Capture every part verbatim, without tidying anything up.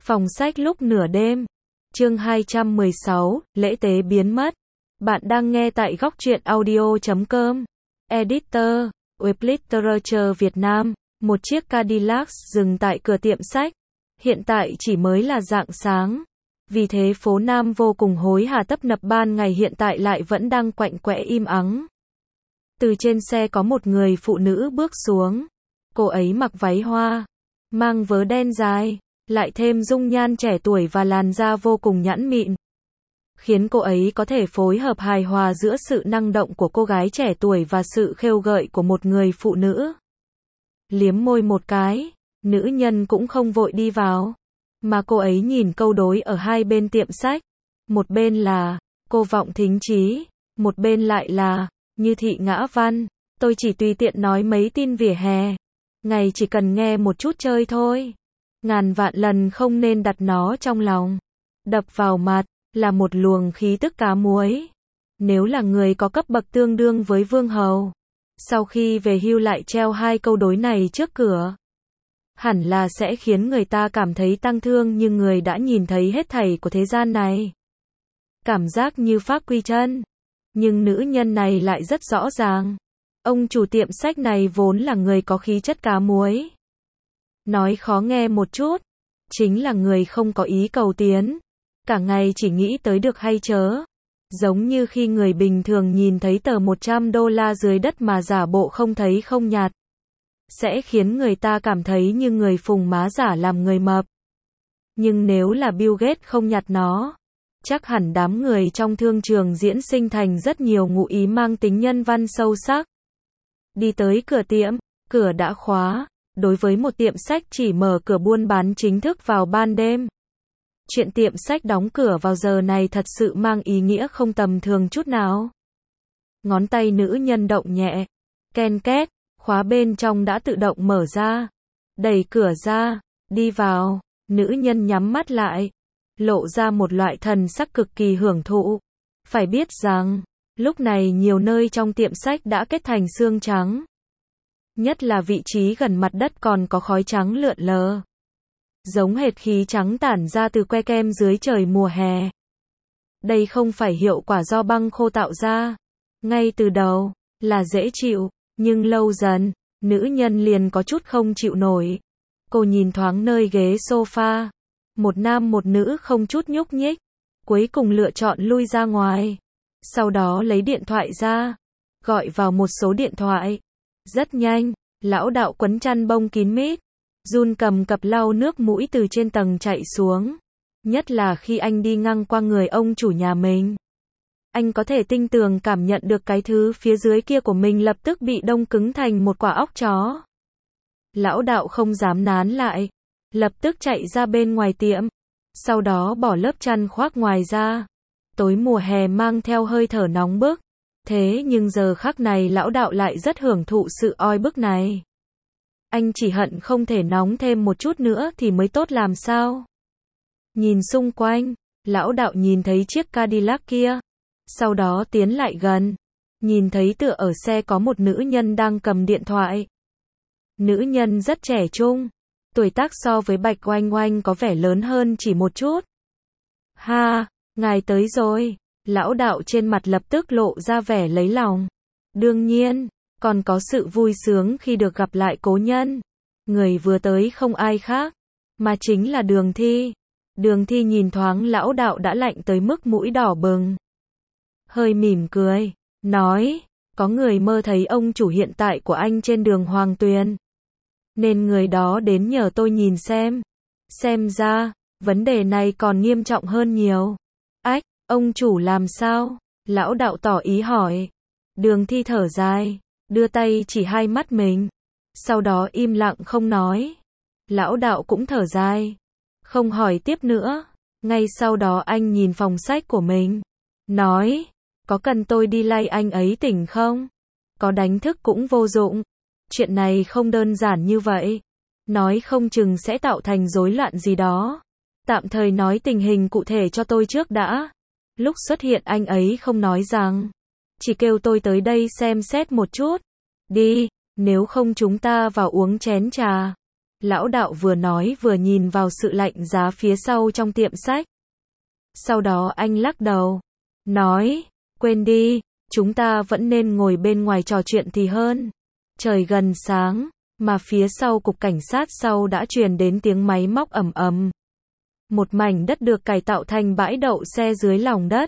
Phòng sách lúc nửa đêm. Chương hai trăm mười sáu, lễ tế biến mất. Bạn đang nghe tại góc truyện audio chấm com. Editor, Web Literature Việt Nam. Một chiếc Cadillac dừng tại cửa tiệm sách. Hiện tại chỉ mới là rạng sáng. Vì thế phố Nam vô cùng hối hả, tấp nập, ban ngày hiện tại lại vẫn đang quạnh quẽ im ắng. Từ trên xe có một người phụ nữ bước xuống. Cô ấy mặc váy hoa, mang vớ đen dài, lại thêm dung nhan trẻ tuổi và làn da vô cùng nhẵn mịn, khiến cô ấy có thể phối hợp hài hòa giữa sự năng động của cô gái trẻ tuổi và sự khêu gợi của một người phụ nữ. Liếm môi một cái, nữ nhân cũng không vội đi vào, mà cô ấy nhìn câu đối ở hai bên tiệm sách. Một bên là Cô Vọng Thính Trí, một bên lại là Như Thị Ngã Văn. Tôi chỉ tùy tiện nói mấy tin vỉa hè. Ngày chỉ cần nghe một chút chơi thôi. Ngàn vạn lần không nên đặt nó trong lòng. Đập vào mặt là một luồng khí tức cá muối. Nếu là người có cấp bậc tương đương với vương hầu, sau khi về hưu lại treo hai câu đối này trước cửa, hẳn là sẽ khiến người ta cảm thấy tang thương như người đã nhìn thấy hết thảy của thế gian này. Cảm giác như pháp quy chân. Nhưng nữ nhân này lại rất rõ ràng. Ông chủ tiệm sách này vốn là người có khí chất cá muối. Nói khó nghe một chút, chính là người không có ý cầu tiến. Cả ngày chỉ nghĩ tới được hay chớ. Giống như khi người bình thường nhìn thấy tờ một trăm đô la dưới đất mà giả bộ không thấy không nhặt, sẽ khiến người ta cảm thấy như người phùng má giả làm người mập. Nhưng nếu là Bill Gates không nhặt nó, chắc hẳn đám người trong thương trường diễn sinh thành rất nhiều ngụ ý mang tính nhân văn sâu sắc. Đi tới cửa tiệm, cửa đã khóa. Đối với một tiệm sách chỉ mở cửa buôn bán chính thức vào ban đêm, chuyện tiệm sách đóng cửa vào giờ này thật sự mang ý nghĩa không tầm thường chút nào. Ngón tay nữ nhân động nhẹ, ken két, khóa bên trong đã tự động mở ra. Đẩy cửa ra, đi vào, nữ nhân nhắm mắt lại, lộ ra một loại thần sắc cực kỳ hưởng thụ. Phải biết rằng, lúc này nhiều nơi trong tiệm sách đã kết thành xương trắng. Nhất là vị trí gần mặt đất còn có khói trắng lượn lờ, giống hệt khí trắng tản ra từ que kem dưới trời mùa hè. Đây không phải hiệu quả do băng khô tạo ra. Ngay từ đầu là dễ chịu, nhưng lâu dần, nữ nhân liền có chút không chịu nổi. Cô nhìn thoáng nơi ghế sofa, một nam một nữ không chút nhúc nhích, cuối cùng lựa chọn lui ra ngoài. Sau đó lấy điện thoại ra, gọi vào một số điện thoại. Rất nhanh, lão đạo quấn chăn bông kín mít, run cầm cập lau nước mũi từ trên tầng chạy xuống. Nhất là khi anh đi ngang qua người ông chủ nhà mình, anh có thể tinh tường cảm nhận được cái thứ phía dưới kia của mình lập tức bị đông cứng thành một quả óc chó. Lão đạo không dám nán lại, lập tức chạy ra bên ngoài tiệm, sau đó bỏ lớp chăn khoác ngoài ra. Tối mùa hè mang theo hơi thở nóng bức. Thế nhưng giờ khắc này lão đạo lại rất hưởng thụ sự oi bức này. Anh chỉ hận không thể nóng thêm một chút nữa thì mới tốt làm sao. Nhìn xung quanh, lão đạo nhìn thấy chiếc Cadillac kia. Sau đó tiến lại gần. Nhìn thấy tựa ở xe có một nữ nhân đang cầm điện thoại. Nữ nhân rất trẻ trung. Tuổi tác so với Bạch Oanh Oanh có vẻ lớn hơn chỉ một chút. Ha, ngài tới rồi. Lão đạo trên mặt lập tức lộ ra vẻ lấy lòng. Đương nhiên, còn có sự vui sướng khi được gặp lại cố nhân. Người vừa tới không ai khác, mà chính là Đường Thi. Đường Thi nhìn thoáng lão đạo đã lạnh tới mức mũi đỏ bừng. Hơi mỉm cười, nói, có người mơ thấy ông chủ hiện tại của anh trên đường Hoàng Tuyền. Nên người đó đến nhờ tôi nhìn xem. Xem ra, vấn đề này còn nghiêm trọng hơn nhiều. Ách, ông chủ làm sao? Lão đạo tỏ ý hỏi. Đường Thi thở dài, đưa tay chỉ hai mắt mình. Sau đó im lặng không nói. Lão đạo cũng thở dài, không hỏi tiếp nữa. Ngay sau đó anh nhìn phòng sách của mình, nói, có cần tôi đi lay anh ấy tỉnh không? Có đánh thức cũng vô dụng. Chuyện này không đơn giản như vậy. Nói không chừng sẽ tạo thành rối loạn gì đó. Tạm thời nói tình hình cụ thể cho tôi trước đã. Lúc xuất hiện anh ấy không nói rằng, chỉ kêu tôi tới đây xem xét một chút. Đi, nếu không chúng ta vào uống chén trà. Lão đạo vừa nói vừa nhìn vào sự lạnh giá phía sau trong tiệm sách. Sau đó anh lắc đầu, nói, quên đi, chúng ta vẫn nên ngồi bên ngoài trò chuyện thì hơn. Trời gần sáng, mà phía sau cục cảnh sát sau đã truyền đến tiếng máy móc ầm ầm. Một mảnh đất được cải tạo thành bãi đậu xe dưới lòng đất.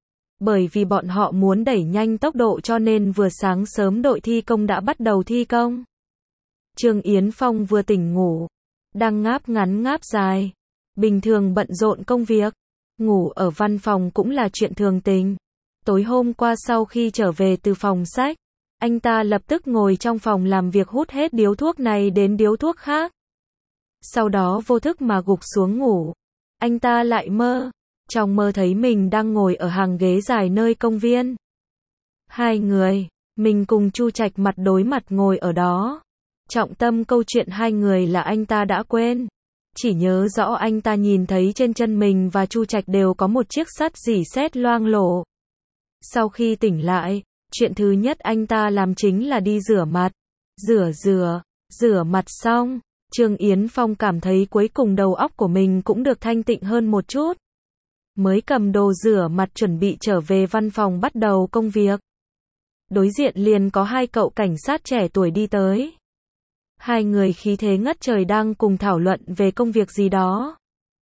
Bởi vì bọn họ muốn đẩy nhanh tốc độ cho nên vừa sáng sớm đội thi công đã bắt đầu thi công. Trương Yến Phong vừa tỉnh ngủ, đang ngáp ngắn ngáp dài. Bình thường bận rộn công việc, ngủ ở văn phòng cũng là chuyện thường tình. Tối hôm qua sau khi trở về từ phòng sách, anh ta lập tức ngồi trong phòng làm việc hút hết điếu thuốc này đến điếu thuốc khác. Sau đó vô thức mà gục xuống ngủ. Anh ta lại mơ, trong mơ thấy mình đang ngồi ở hàng ghế dài nơi công viên. Hai người, mình cùng Chu Trạch mặt đối mặt ngồi ở đó. Trọng tâm câu chuyện hai người là anh ta đã quên. Chỉ nhớ rõ anh ta nhìn thấy trên chân mình và Chu Trạch đều có một chiếc sắt rỉ sét loang lổ. Sau khi tỉnh lại, chuyện thứ nhất anh ta làm chính là đi rửa mặt. Rửa rửa, rửa mặt xong, Trương Yến Phong cảm thấy cuối cùng đầu óc của mình cũng được thanh tịnh hơn một chút. Mới cầm đồ rửa mặt chuẩn bị trở về văn phòng bắt đầu công việc. Đối diện liền có hai cậu cảnh sát trẻ tuổi đi tới. Hai người khí thế ngất trời đang cùng thảo luận về công việc gì đó.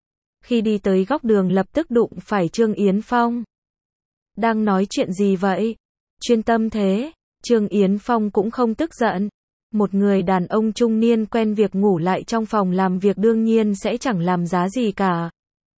Khi đi tới góc đường lập tức đụng phải Trương Yến Phong. Đang nói chuyện gì vậy? Chuyên tâm thế. Trương Yến Phong cũng không tức giận. Một người đàn ông trung niên quen việc ngủ lại trong phòng làm việc đương nhiên sẽ chẳng làm giá gì cả.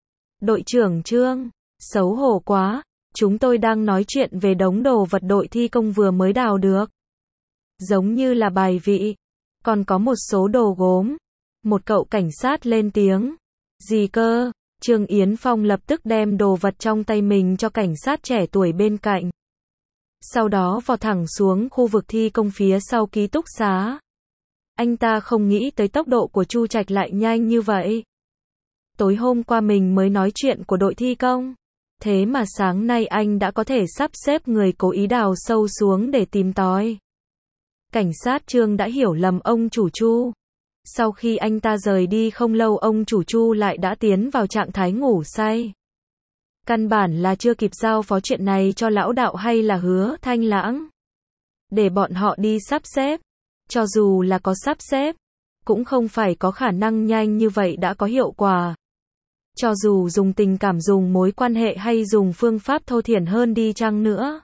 Đội trưởng Trương, xấu hổ quá. Chúng tôi đang nói chuyện về đống đồ vật đội thi công vừa mới đào được. Giống như là bài vị. Còn có một số đồ gốm. Một cậu cảnh sát lên tiếng. Gì cơ? Trương Yến Phong lập tức đem đồ vật trong tay mình cho cảnh sát trẻ tuổi bên cạnh. Sau đó vọt thẳng xuống khu vực thi công phía sau ký túc xá. Anh ta không nghĩ tới tốc độ của Chu Trạch lại nhanh như vậy. Tối hôm qua mình mới nói chuyện của đội thi công. Thế mà sáng nay anh đã có thể sắp xếp người cố ý đào sâu xuống để tìm tòi. Cảnh sát Trương đã hiểu lầm ông chủ Chu. Sau khi anh ta rời đi không lâu ông chủ Chu lại đã tiến vào trạng thái ngủ say. Căn bản là chưa kịp giao phó chuyện này cho lão đạo hay là Hứa Thanh Lãng. Để bọn họ đi sắp xếp. Cho dù là có sắp xếp, cũng không phải có khả năng nhanh như vậy đã có hiệu quả. Cho dù dùng tình cảm dùng mối quan hệ hay dùng phương pháp thô thiển hơn đi chăng nữa.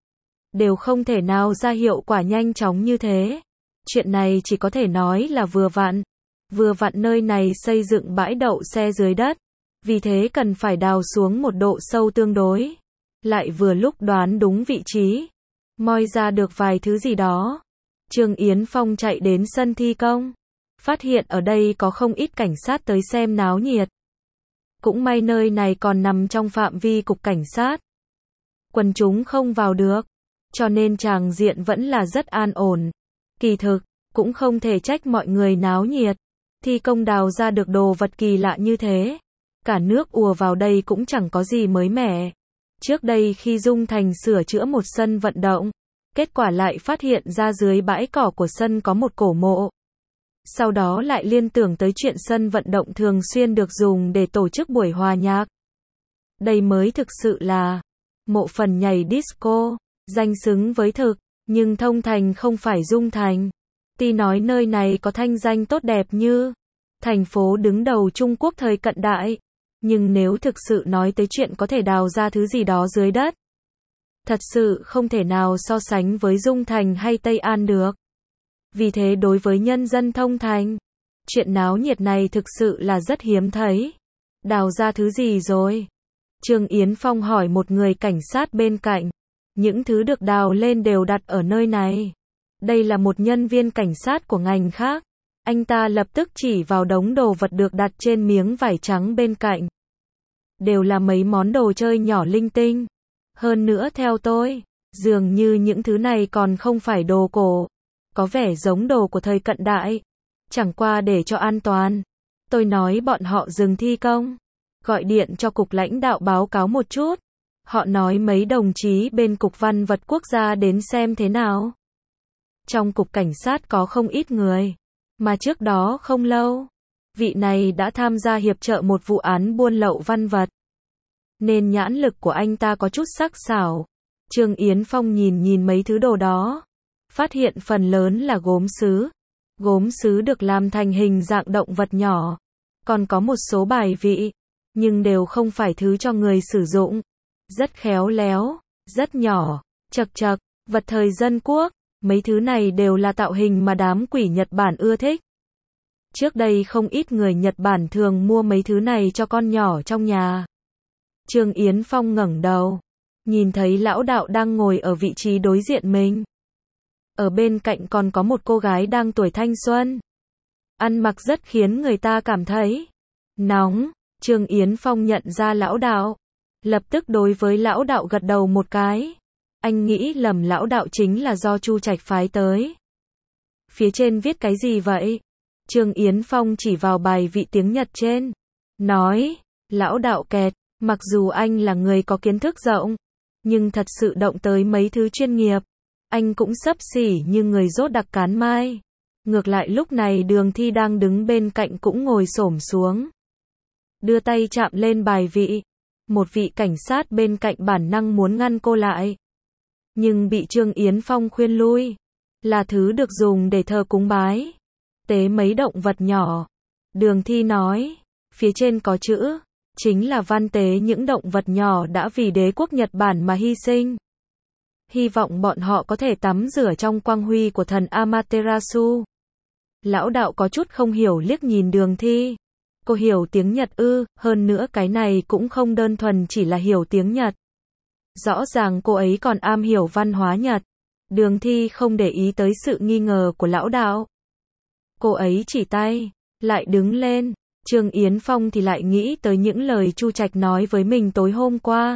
Đều không thể nào ra hiệu quả nhanh chóng như thế. Chuyện này chỉ có thể nói là vừa vặn. Vừa vặn nơi này xây dựng bãi đậu xe dưới đất. Vì thế cần phải đào xuống một độ sâu tương đối. Lại vừa lúc đoán đúng vị trí. Moi ra được vài thứ gì đó. Trương Yến Phong chạy đến sân thi công. Phát hiện ở đây có không ít cảnh sát tới xem náo nhiệt. Cũng may nơi này còn nằm trong phạm vi cục cảnh sát. Quần chúng không vào được. Cho nên tràng diện vẫn là rất an ổn. Kỳ thực, cũng không thể trách mọi người náo nhiệt. Thi công đào ra được đồ vật kỳ lạ như thế. Cả nước ùa vào đây cũng chẳng có gì mới mẻ. Trước đây khi Dung Thành sửa chữa một sân vận động, kết quả lại phát hiện ra dưới bãi cỏ của sân có một cổ mộ. Sau đó lại liên tưởng tới chuyện sân vận động thường xuyên được dùng để tổ chức buổi hòa nhạc. Đây mới thực sự là mộ phần nhảy disco, danh xứng với thực, nhưng Thông Thành không phải Dung Thành. Tuy nói nơi này có thanh danh tốt đẹp như thành phố đứng đầu Trung Quốc thời cận đại, nhưng nếu thực sự nói tới chuyện có thể đào ra thứ gì đó dưới đất, thật sự không thể nào so sánh với Dung Thành hay Tây An được. Vì thế đối với nhân dân Thông Thành, chuyện náo nhiệt này thực sự là rất hiếm thấy. Đào ra thứ gì rồi? Trương Yến Phong hỏi một người cảnh sát bên cạnh. Những thứ được đào lên đều đặt ở nơi này. Đây là một nhân viên cảnh sát của ngành khác. Anh ta lập tức chỉ vào đống đồ vật được đặt trên miếng vải trắng bên cạnh. Đều là mấy món đồ chơi nhỏ linh tinh. Hơn nữa theo tôi, dường như những thứ này còn không phải đồ cổ. Có vẻ giống đồ của thời cận đại. Chẳng qua để cho an toàn. Tôi nói bọn họ dừng thi công. Gọi điện cho cục lãnh đạo báo cáo một chút. Họ nói mấy đồng chí bên cục văn vật quốc gia đến xem thế nào. Trong cục cảnh sát có không ít người. Mà trước đó không lâu, vị này đã tham gia hiệp trợ một vụ án buôn lậu văn vật. Nên nhãn lực của anh ta có chút sắc sảo. Trương Yến Phong nhìn nhìn mấy thứ đồ đó, phát hiện phần lớn là gốm sứ. Gốm sứ được làm thành hình dạng động vật nhỏ, còn có một số bài vị, nhưng đều không phải thứ cho người sử dụng. Rất khéo léo, rất nhỏ, chật chật, vật thời dân quốc, mấy thứ này đều là tạo hình mà đám quỷ Nhật Bản ưa thích. Trước đây không ít người Nhật Bản thường mua mấy thứ này cho con nhỏ trong nhà. Trương Yến Phong ngẩng đầu, nhìn thấy lão đạo đang ngồi ở vị trí đối diện mình. Ở bên cạnh còn có một cô gái đang tuổi thanh xuân. Ăn mặc rất khiến người ta cảm thấy nóng. Trương Yến Phong nhận ra lão đạo, lập tức đối với lão đạo gật đầu một cái. Anh nghĩ lầm lão đạo chính là do Chu Trạch phái tới. Phía trên viết cái gì vậy? Trương Yến Phong chỉ vào bài vị tiếng Nhật trên, nói, lão đạo kẹt, mặc dù anh là người có kiến thức rộng, nhưng thật sự động tới mấy thứ chuyên nghiệp, anh cũng xấp xỉ như người rốt đặc cán mai. Ngược lại lúc này Đường Thi đang đứng bên cạnh cũng ngồi xổm xuống, đưa tay chạm lên bài vị. Một vị cảnh sát bên cạnh bản năng muốn ngăn cô lại, nhưng bị Trương Yến Phong khuyên lui. Là thứ được dùng để thờ cúng bái tế mấy động vật nhỏ. Đường Thi nói, phía trên có chữ, chính là văn tế những động vật nhỏ đã vì đế quốc Nhật Bản mà hy sinh. Hy vọng bọn họ có thể tắm rửa trong quang huy của thần Amaterasu. Lão đạo có chút không hiểu liếc nhìn Đường Thi. Cô hiểu tiếng Nhật ư? Hơn nữa cái này cũng không đơn thuần chỉ là hiểu tiếng Nhật. Rõ ràng cô ấy còn am hiểu văn hóa Nhật. Đường Thi không để ý tới sự nghi ngờ của lão đạo. Cô ấy chỉ tay, lại đứng lên. Trương Yến Phong thì lại nghĩ tới những lời Chu Trạch nói với mình tối hôm qua.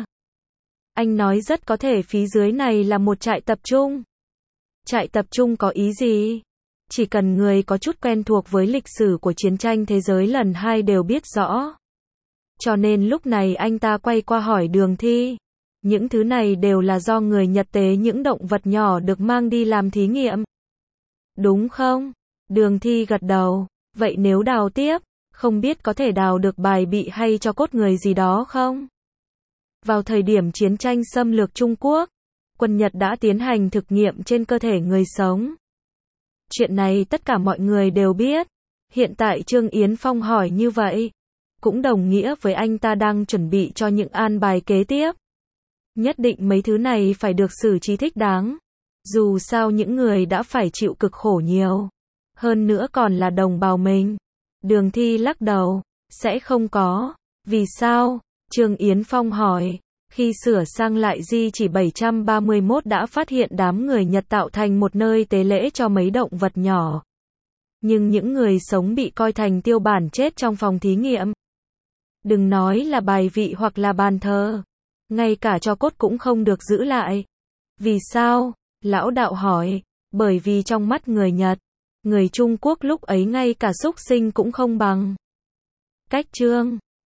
Anh nói rất có thể phía dưới này là một trại tập trung. Trại tập trung có ý gì? Chỉ cần người có chút quen thuộc với lịch sử của chiến tranh thế giới lần hai đều biết rõ. Cho nên lúc này anh ta quay qua hỏi Đường Thi. Những thứ này đều là do người Nhật tế những động vật nhỏ được mang đi làm thí nghiệm. Đúng không? Đường Thi gật đầu. Vậy nếu đào tiếp, không biết có thể đào được bài bị hay cho cốt người gì đó không? Vào thời điểm chiến tranh xâm lược Trung Quốc, quân Nhật đã tiến hành thực nghiệm trên cơ thể người sống. Chuyện này tất cả mọi người đều biết. Hiện tại Trương Yến Phong hỏi như vậy, cũng đồng nghĩa với anh ta đang chuẩn bị cho những an bài kế tiếp. Nhất định mấy thứ này phải được xử trí thích đáng. Dù sao những người đã phải chịu cực khổ nhiều. Hơn nữa còn là đồng bào mình. Đường Thi lắc đầu. Sẽ không có. Vì sao? Trương Yến Phong hỏi. Khi sửa sang lại di chỉ bảy trăm ba mươi mốt đã phát hiện đám người Nhật tạo thành một nơi tế lễ cho mấy động vật nhỏ. Nhưng những người sống bị coi thành tiêu bản chết trong phòng thí nghiệm. Đừng nói là bài vị hoặc là bàn thờ. Ngay cả tro cốt cũng không được giữ lại. Vì sao? Lão đạo hỏi. Bởi vì trong mắt người Nhật, người Trung Quốc lúc ấy ngay cả súc sinh cũng không bằng. Cách chương